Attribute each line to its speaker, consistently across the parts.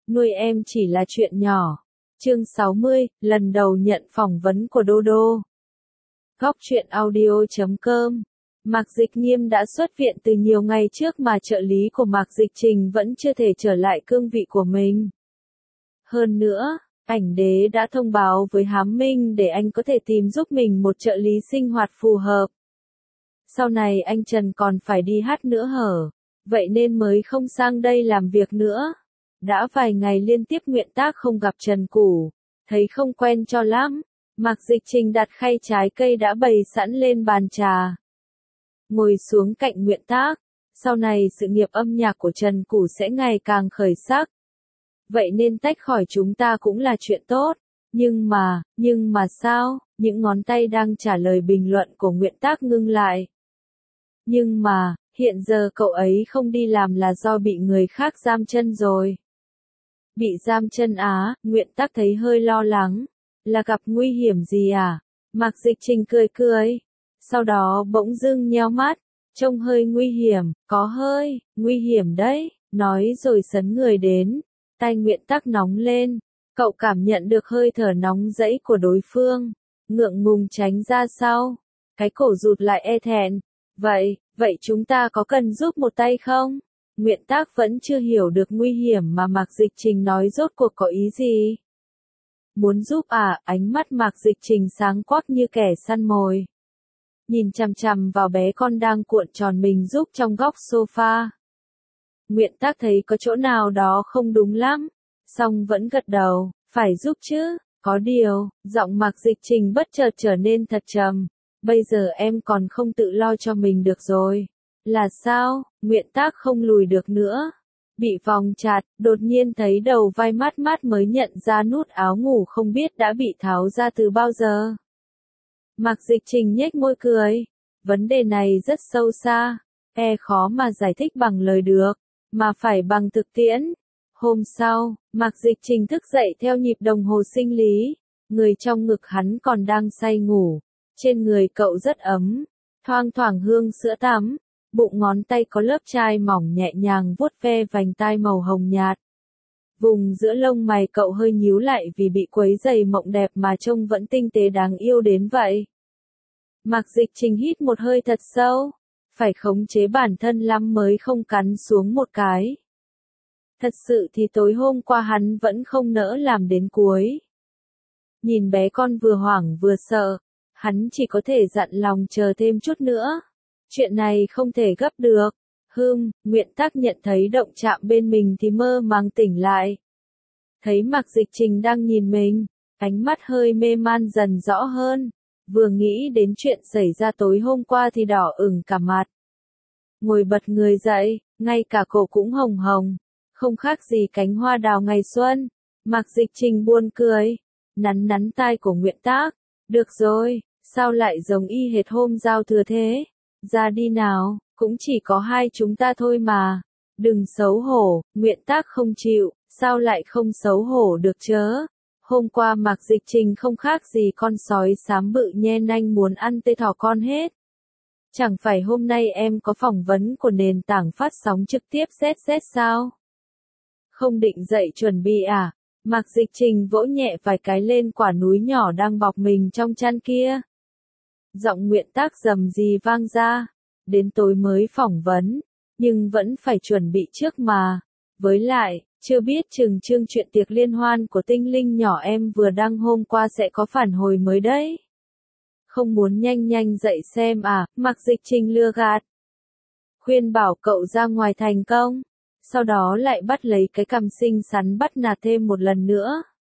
Speaker 1: nuôi em chỉ là chuyện nhỏ. Chương 60, lần đầu nhận phỏng vấn của Dodo. Góc truyện audio.com. Mạc Dịch Nghiêm đã xuất viện từ nhiều ngày trước mà trợ lý của Mạc Dịch Trình vẫn chưa thể trở lại cương vị của mình. Hơn nữa, ảnh đế đã thông báo với Hám Minh để anh có thể tìm giúp mình một trợ lý sinh hoạt phù hợp. Sau này anh Trần còn phải đi hát nữa hở, vậy nên mới không sang đây làm việc nữa. Đã vài ngày liên tiếp nguyện tác không gặp Trần Củ, thấy không quen cho lắm. Mạc Dịch Trình đặt khay trái cây đã bày sẵn lên bàn trà. Ngồi xuống cạnh nguyện tác, sau này sự nghiệp âm nhạc của Trần Củ sẽ ngày càng khởi sắc. Vậy nên tách khỏi chúng ta cũng là chuyện tốt. Nhưng mà sao? Những ngón tay đang trả lời bình luận của nguyện tác ngưng lại. Nhưng mà, hiện giờ cậu ấy không đi làm là do bị người khác giam chân rồi. Bị giam chân á? Nguyện tác thấy hơi lo lắng. Là gặp nguy hiểm gì à? Mạc Dịch Trình cười cười. Sau đó bỗng dưng nheo mắt. Trông hơi nguy hiểm, có hơi, nguy hiểm đấy. Nói rồi sấn người đến. Tai nguyện tác nóng lên. Cậu cảm nhận được hơi thở nóng rẫy của đối phương. Ngượng ngùng tránh ra sau. Cái cổ rụt lại e thẹn. Vậy chúng ta có cần giúp một tay không? Nguyện tác vẫn chưa hiểu được nguy hiểm mà Mạc Dịch Trình nói rốt cuộc có ý gì. Muốn giúp à? Ánh mắt Mạc Dịch Trình sáng quắc như kẻ săn mồi. Nhìn chằm chằm vào bé con đang cuộn tròn mình giúp trong góc sofa. Nguyện tác thấy có chỗ nào đó không đúng lắm, song vẫn gật đầu, phải giúp chứ. Có điều, giọng Mạc Dịch Trình bất chợt trở nên thật trầm. Bây giờ em còn không tự lo cho mình được rồi. Là sao? Nguyện tác không lùi được nữa. Bị vòng chặt, đột nhiên thấy đầu vai mát mát mới nhận ra nút áo ngủ không biết đã bị tháo ra từ bao giờ. Mạc Dịch Trình nhếch môi cười. Vấn đề này rất sâu xa, khó mà giải thích bằng lời được, mà phải bằng thực tiễn. Hôm sau, Mạc Dịch Trình thức dậy theo nhịp đồng hồ sinh lý. Người trong ngực hắn còn đang say ngủ. Trên người cậu rất ấm, thoang thoảng hương sữa tắm. Bụng ngón tay có lớp chai mỏng nhẹ nhàng vuốt ve vành tai màu hồng nhạt. Vùng giữa lông mày cậu hơi nhíu lại vì bị quấy rầy mộng đẹp mà trông vẫn tinh tế đáng yêu đến vậy. Mạc Dịch Trình hít một hơi thật sâu, phải khống chế bản thân lắm mới không cắn xuống một cái. Thật sự thì tối hôm qua hắn vẫn không nỡ làm đến cuối. Nhìn bé con vừa hoảng vừa sợ, hắn chỉ có thể dặn lòng chờ thêm chút nữa. Chuyện này không thể gấp được. Nguyện tác nhận thấy động chạm bên mình thì mơ màng tỉnh lại. Thấy Mạc Dịch Trình đang nhìn mình, ánh mắt hơi mê man dần rõ hơn. Vừa nghĩ đến chuyện xảy ra tối hôm qua thì đỏ ửng cả mặt. Ngồi bật người dậy, ngay cả cổ cũng hồng hồng. Không khác gì cánh hoa đào ngày xuân. Mạc Dịch Trình buồn cười. Nắn tai của nguyện tác. Được rồi, sao lại giống y hệt hôm giao thừa thế? Ra đi nào, cũng chỉ có hai chúng ta thôi mà. Đừng xấu hổ. Nguyện tác không chịu, sao lại không xấu hổ được chớ? Hôm qua Mạc Dịch Trình không khác gì con sói xám bự nhe nanh muốn ăn tê thỏ con hết. Chẳng phải hôm nay em có phỏng vấn của nền tảng phát sóng trực tiếp ZZ sao? Không định dậy chuẩn bị à? Mạc Dịch Trình vỗ nhẹ vài cái lên quả núi nhỏ đang bọc mình trong chăn kia. Giọng nguyện tác rầm rì vang ra. Đến tối mới phỏng vấn, nhưng vẫn phải chuẩn bị trước mà. Với lại, chưa biết chừng chương chuyện tiệc liên hoan của tinh linh nhỏ em vừa đăng hôm qua sẽ có phản hồi mới đấy. Không muốn nhanh dậy xem à? Mạc Dịch Trình lừa gạt. Khuyên bảo cậu ra ngoài thành công. Sau đó lại bắt lấy cái cằm xinh xắn bắt nạt thêm một lần nữa.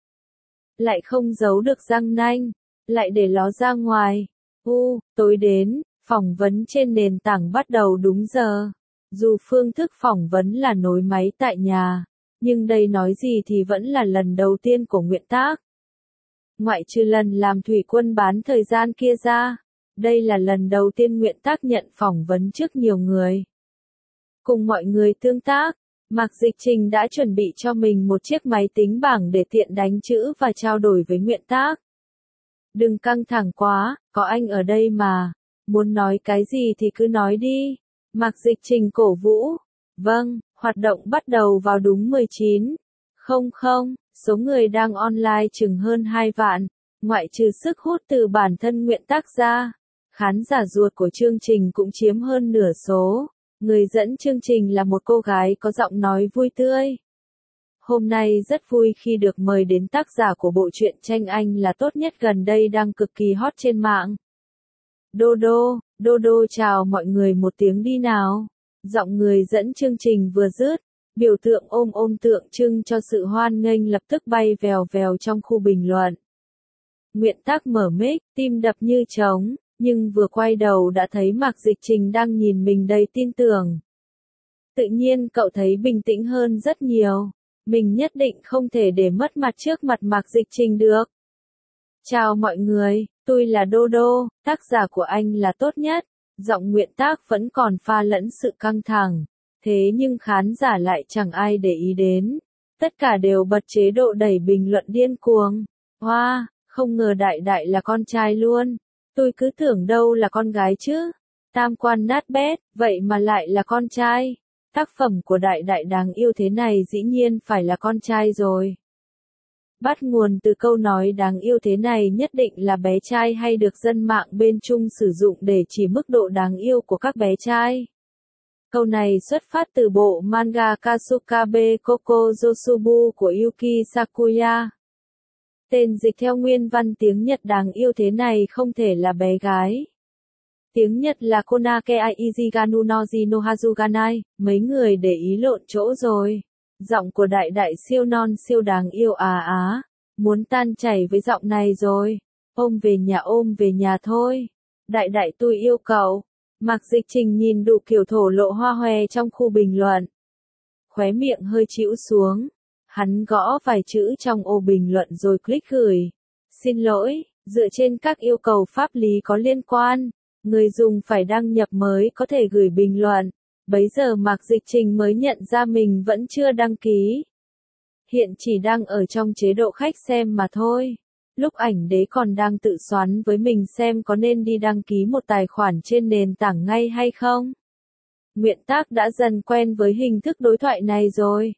Speaker 1: Lại không giấu được răng nanh, lại để ló ra ngoài. Tối đến, phỏng vấn trên nền tảng bắt đầu đúng giờ. Dù phương thức phỏng vấn là nối máy tại nhà, nhưng đây nói gì thì vẫn là lần đầu tiên của nguyện tác. Ngoại trừ lần làm thủy quân bán thời gian kia ra, đây là lần đầu tiên nguyện tác nhận phỏng vấn trước nhiều người. Cùng mọi người tương tác, Mạc Dịch Trình đã chuẩn bị cho mình một chiếc máy tính bảng để tiện đánh chữ và trao đổi với nguyện tác. Đừng căng thẳng quá, có anh ở đây mà. Muốn nói cái gì thì cứ nói đi. Mạc Dịch Trình cổ vũ. Vâng, hoạt động bắt đầu vào đúng 19:00 Không không, số người đang online chừng hơn 2 vạn, ngoại trừ sức hút từ bản thân Nguyện tác ra. Khán giả ruột của chương trình cũng chiếm hơn nửa số. Người dẫn chương trình là một cô gái có giọng nói vui tươi. Hôm nay rất vui khi được mời đến tác giả của bộ truyện tranh Anh là tốt nhất gần đây đang cực kỳ hot trên mạng. Dodo chào mọi người một tiếng đi nào. Giọng người dẫn chương trình vừa dứt, biểu tượng ôm tượng trưng cho sự hoan nghênh lập tức bay vèo vèo trong khu bình luận. Nguyện tác mở mic, tim đập như trống, nhưng vừa quay đầu đã thấy Mạc Dịch Trình đang nhìn mình đầy tin tưởng. Tự nhiên cậu thấy bình tĩnh hơn rất nhiều. Mình nhất định không thể để mất mặt trước mặt Mạc Dịch Trình được. Chào mọi người, tôi là Dodo, tác giả của Anh là tốt nhất. Giọng Nguyện tác vẫn còn pha lẫn sự căng thẳng. Thế nhưng khán giả lại chẳng ai để ý đến. Tất cả đều bật chế độ đẩy bình luận điên cuồng. Wow, không ngờ đại là con trai luôn. Tôi cứ tưởng đâu là con gái chứ. Tam quan nát bét, vậy mà lại là con trai. Tác phẩm của đại đáng yêu thế này dĩ nhiên phải là con trai rồi. Bắt nguồn từ câu nói đáng yêu thế này nhất định là bé trai hay được dân mạng bên Trung sử dụng để chỉ mức độ đáng yêu của các bé trai. Câu này xuất phát từ bộ manga Kasukabe Koko Josubu của Yuki Sakuya. Tên dịch theo nguyên văn tiếng Nhật đáng yêu thế này không thể là bé gái. Tiếng Nhật là Konake Aijiganu Noji no Hazuganai, mấy người để ý lộn chỗ rồi. Giọng của đại siêu non siêu đáng yêu muốn tan chảy với giọng này rồi. Ôm về nhà thôi. Đại tôi yêu cậu. Mạc Dịch Trình nhìn đủ kiểu thổ lộ hoa hòe trong khu bình luận. Khóe miệng hơi chĩu xuống. Hắn gõ vài chữ trong ô bình luận rồi click gửi. Xin lỗi, dựa trên các yêu cầu pháp lý có liên quan, người dùng phải đăng nhập mới có thể gửi bình luận. Bấy giờ Mạc Dịch Trình mới nhận ra mình vẫn chưa đăng ký. Hiện chỉ đang ở trong chế độ khách xem mà thôi. Lúc ảnh đế còn đang tự xoắn với mình xem có nên đi đăng ký một tài khoản trên nền tảng ngay hay không. Nguyện tác đã dần quen với hình thức đối thoại này rồi.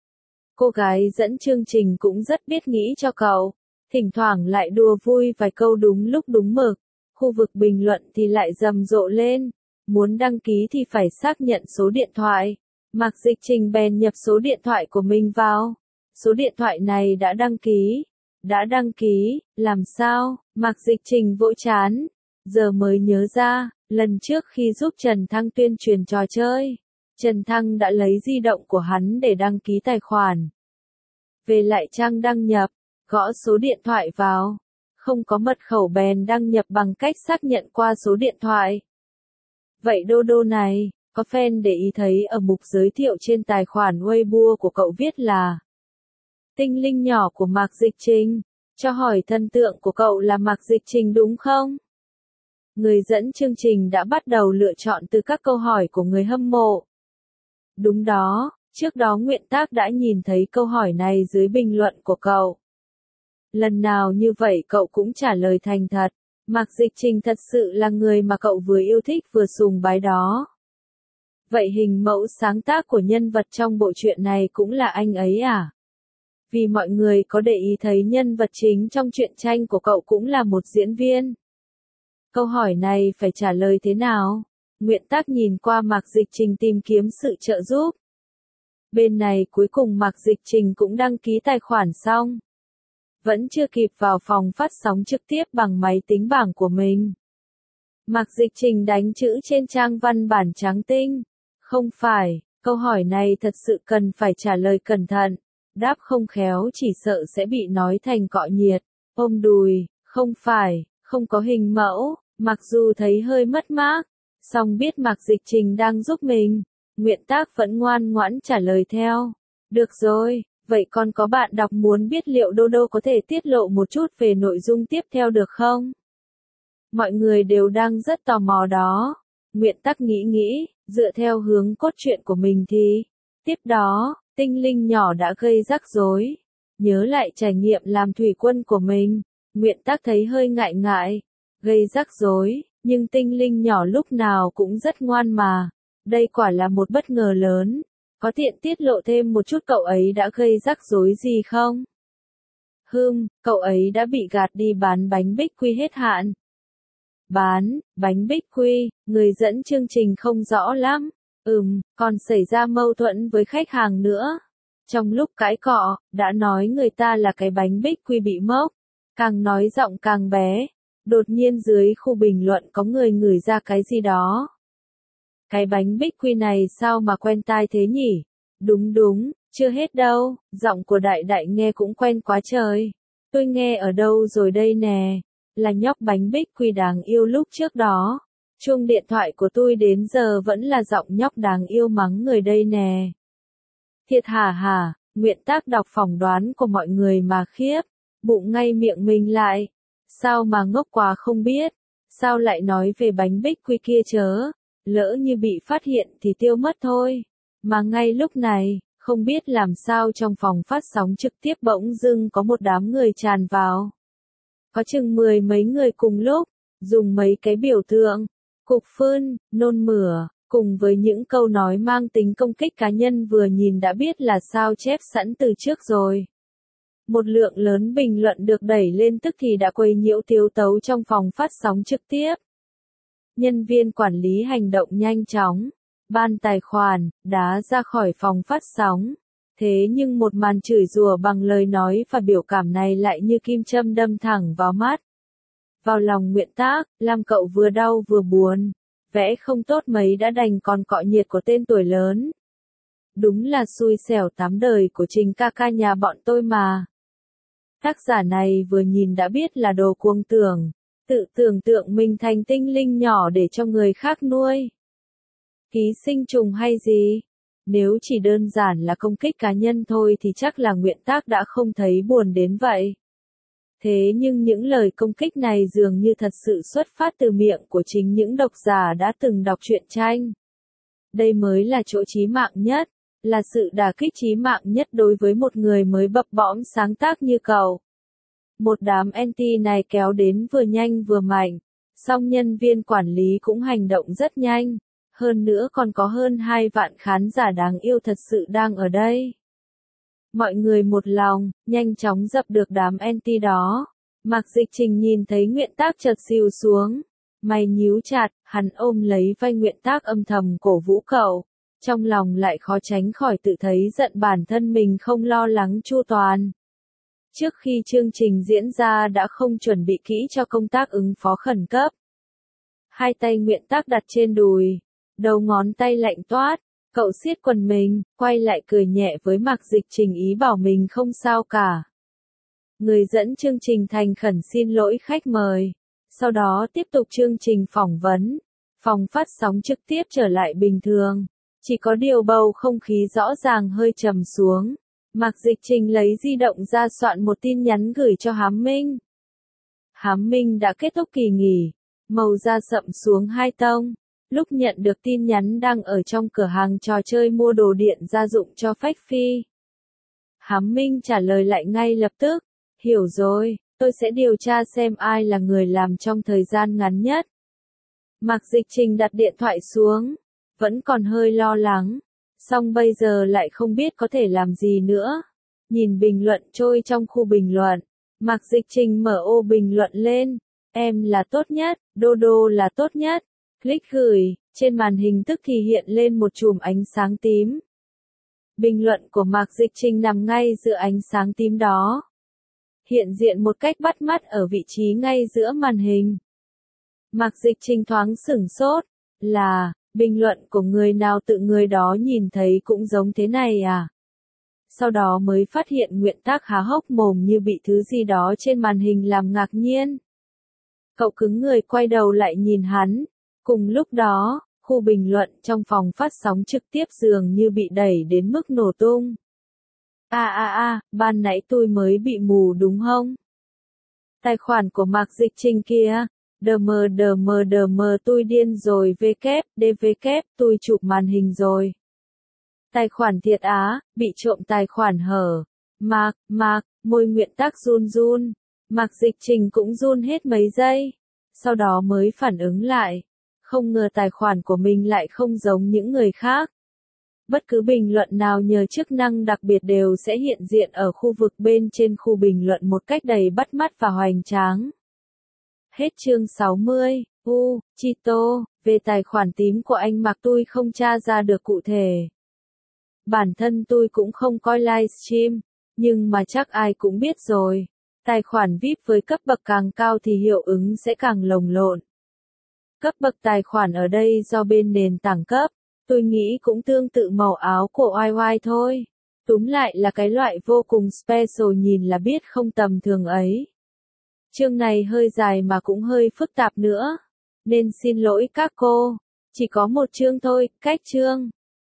Speaker 1: Cô gái dẫn chương trình cũng rất biết nghĩ cho cậu. Thỉnh thoảng lại đùa vui vài câu đúng lúc đúng mực. Khu vực bình luận thì lại rầm rộ lên. Muốn đăng ký thì phải xác nhận số điện thoại. Mạc Dịch Trình bèn nhập số điện thoại của mình vào. Số điện thoại này đã đăng ký. Đã đăng ký, làm sao? Mạc Dịch Trình vỗ trán. Giờ mới nhớ ra, lần trước khi giúp Trần Thăng tuyên truyền trò chơi, Trần Thăng đã lấy di động của hắn để đăng ký tài khoản. Về lại trang đăng nhập, gõ số điện thoại vào. Không có mật khẩu bèn đăng nhập bằng cách xác nhận qua số điện thoại. Vậy Dodo này, có fan để ý thấy ở mục giới thiệu trên tài khoản Weibo của cậu viết là tinh linh nhỏ của Mạc Dịch Trình, cho hỏi thần tượng của cậu là Mạc Dịch Trình đúng không? Người dẫn chương trình đã bắt đầu lựa chọn từ các câu hỏi của người hâm mộ. Đúng đó, trước đó Nguyện tác đã nhìn thấy câu hỏi này dưới bình luận của cậu. Lần nào như vậy cậu cũng trả lời thành thật. Mạc Dịch Trình thật sự là người mà cậu vừa yêu thích vừa sùng bái đó. Vậy hình mẫu sáng tác của nhân vật trong bộ truyện này cũng là anh ấy à? Vì mọi người có để ý thấy nhân vật chính trong truyện tranh của cậu cũng là một diễn viên. Câu hỏi này phải trả lời thế nào? Nguyện tác nhìn qua Mạc Dịch Trình tìm kiếm sự trợ giúp. Bên này cuối cùng Mạc Dịch Trình cũng đăng ký tài khoản xong. Vẫn chưa kịp vào phòng phát sóng trực tiếp bằng máy tính bảng của mình. Mạc Dịch Trình đánh chữ trên trang văn bản trắng tinh. Không phải, câu hỏi này thật sự cần phải trả lời cẩn thận. Đáp không khéo chỉ sợ sẽ bị nói thành cọ nhiệt, ôm đùi, không phải, không có hình mẫu, mặc dù thấy hơi mất mát, song biết Mạc Dịch Trình đang giúp mình, Nguyện tác vẫn ngoan ngoãn trả lời theo. Được rồi, vậy còn có bạn đọc muốn biết liệu Dodo có thể tiết lộ một chút về nội dung tiếp theo được không? Mọi người đều đang rất tò mò đó. Nguyện tác nghĩ, dựa theo hướng cốt truyện của mình thì, tiếp đó, tinh linh nhỏ đã gây rắc rối. Nhớ lại trải nghiệm làm thủy quân của mình, Nguyện tác thấy hơi ngại, gây rắc rối, nhưng tinh linh nhỏ lúc nào cũng rất ngoan mà. Đây quả là một bất ngờ lớn. Có tiện tiết lộ thêm một chút cậu ấy đã gây rắc rối gì không? Cậu ấy đã bị gạt đi bán bánh bích quy hết hạn. Bán, bánh bích quy, người dẫn chương trình không rõ lắm. Còn xảy ra mâu thuẫn với khách hàng nữa. Trong lúc cãi cọ, đã nói người ta là cái bánh bích quy bị mốc. Càng nói giọng càng bé. Đột nhiên dưới khu bình luận có người ngửi ra cái gì đó. Cái bánh bích quy này sao mà quen tai thế nhỉ? Đúng, chưa hết đâu, giọng của đại đại nghe cũng quen quá trời. Tôi nghe ở đâu rồi đây nè, là nhóc bánh bích quy đáng yêu lúc trước đó. Chuông điện thoại của tôi đến giờ vẫn là giọng nhóc đáng yêu mắng người đây nè. Thiệt hả, Nguyện Tác đọc phỏng đoán của mọi người mà khiếp, bụng ngay miệng mình lại. Sao mà ngốc quá không biết, sao lại nói về bánh bích quy kia chớ, lỡ như bị phát hiện thì tiêu mất thôi. Mà ngay lúc này, không biết làm sao trong phòng phát sóng trực tiếp bỗng dưng có một đám người tràn vào. Có chừng 10 mấy người cùng lúc, dùng mấy cái biểu tượng, cục phơn, nôn mửa, cùng với những câu nói mang tính công kích cá nhân vừa nhìn đã biết là sao chép sẵn từ trước rồi. Một lượng lớn bình luận được đẩy lên tức thì đã quấy nhiễu tiếu tấu trong phòng phát sóng trực tiếp. Nhân viên quản lý hành động nhanh chóng, ban tài khoản, đá ra khỏi phòng phát sóng. Thế nhưng một màn chửi rủa bằng lời nói và biểu cảm này lại như kim châm đâm thẳng vào mắt. Vào lòng Nguyện Tác, làm cậu vừa đau vừa buồn. Vẽ không tốt mấy đã đành còn cọ nhiệt của tên tuổi lớn. Đúng là xui xẻo tám đời của chính ca ca nhà bọn tôi mà. Tác giả này vừa nhìn đã biết là đồ cuồng tưởng, tự tưởng tượng mình thành tinh linh nhỏ để cho người khác nuôi. Ký sinh trùng hay gì? Nếu chỉ đơn giản là công kích cá nhân thôi thì chắc là Nguyện Tác đã không thấy buồn đến vậy. Thế nhưng những lời công kích này dường như thật sự xuất phát từ miệng của chính những độc giả đã từng đọc truyện tranh. Đây mới là chỗ chí mạng nhất, là sự đả kích chí mạng nhất đối với một người mới bập bõm sáng tác như cậu. Một đám anti này kéo đến vừa nhanh vừa mạnh, song nhân viên quản lý cũng hành động rất nhanh, hơn nữa còn có hơn 2 vạn khán giả đáng yêu thật sự đang ở đây. Mọi người một lòng, nhanh chóng dập được đám anti đó. Mạc Dịch Trình nhìn thấy Nguyện Tác chợt xìu xuống, mày nhíu chặt, hắn ôm lấy vai Nguyện Tác âm thầm cổ vũ cậu, trong lòng lại khó tránh khỏi tự thấy giận bản thân mình không lo lắng chu toàn. Trước khi chương trình diễn ra đã không chuẩn bị kỹ cho công tác ứng phó khẩn cấp. Hai tay Nguyện Tác đặt trên đùi, đầu ngón tay lạnh toát, cậu siết quần mình, quay lại cười nhẹ với Mạc Dịch Trình ý bảo mình không sao cả. Người dẫn chương trình thành khẩn xin lỗi khách mời, sau đó tiếp tục chương trình phỏng vấn, phòng phát sóng trực tiếp trở lại bình thường, chỉ có điều bầu không khí rõ ràng hơi trầm xuống. Mạc Dịch Trình lấy di động ra soạn một tin nhắn gửi cho Hám Minh. Hám Minh đã kết thúc kỳ nghỉ, màu da sậm xuống 2 tông. Lúc nhận được tin nhắn đang ở trong cửa hàng trò chơi mua đồ điện gia dụng cho Phách Phi. Hám Minh trả lời lại ngay lập tức. Hiểu rồi, tôi sẽ điều tra xem ai là người làm trong thời gian ngắn nhất. Mạc Dịch Trình đặt điện thoại xuống, vẫn còn hơi lo lắng, song bây giờ lại không biết có thể làm gì nữa. Nhìn bình luận trôi trong khu bình luận, Mạc Dịch Trình mở ô bình luận lên, em là tốt nhất, Dodo là tốt nhất. Click gửi, trên màn hình tức thì hiện lên một chùm ánh sáng tím. Bình luận của Mạc Dịch Trình nằm ngay giữa ánh sáng tím đó. Hiện diện một cách bắt mắt ở vị trí ngay giữa màn hình. Mạc Dịch Trình thoáng sửng sốt, là, bình luận của người nào tự người đó nhìn thấy cũng giống thế này à? Sau đó mới phát hiện Nguyện Tác há hốc mồm như bị thứ gì đó trên màn hình làm ngạc nhiên. Cậu cứng người quay đầu lại nhìn hắn. Cùng lúc đó, khu bình luận trong phòng phát sóng trực tiếp dường như bị đẩy đến mức nổ tung. Ban nãy tôi mới bị mù đúng không? Tài khoản của Mạc Dịch Trình kia, đm tôi điên rồi DVK, tôi chụp màn hình rồi. Tài khoản thiệt á, bị trộm tài khoản hở. Mạc, môi Nguyện Tác run run. Mạc Dịch Trình cũng run hết mấy giây. Sau đó mới phản ứng lại. Không ngờ tài khoản của mình lại không giống những người khác. Bất cứ bình luận nào nhờ chức năng đặc biệt đều sẽ hiện diện ở khu vực bên trên khu bình luận một cách đầy bắt mắt và hoành tráng. Hết chương 60. Chito, về tài khoản tím của anh Mạc tôi không tra ra được cụ thể. Bản thân tôi cũng không coi livestream, nhưng mà chắc ai cũng biết rồi. Tài khoản VIP với cấp bậc càng cao thì hiệu ứng sẽ càng lồng lộn. Cấp bậc tài khoản ở đây do bên nền tảng cấp, tôi nghĩ cũng tương tự màu áo của YY thôi. Túm lại là cái loại vô cùng special nhìn là biết không tầm thường ấy. Chương này hơi dài mà cũng hơi phức tạp nữa, nên xin lỗi các cô. Chỉ có một chương thôi, cách chương.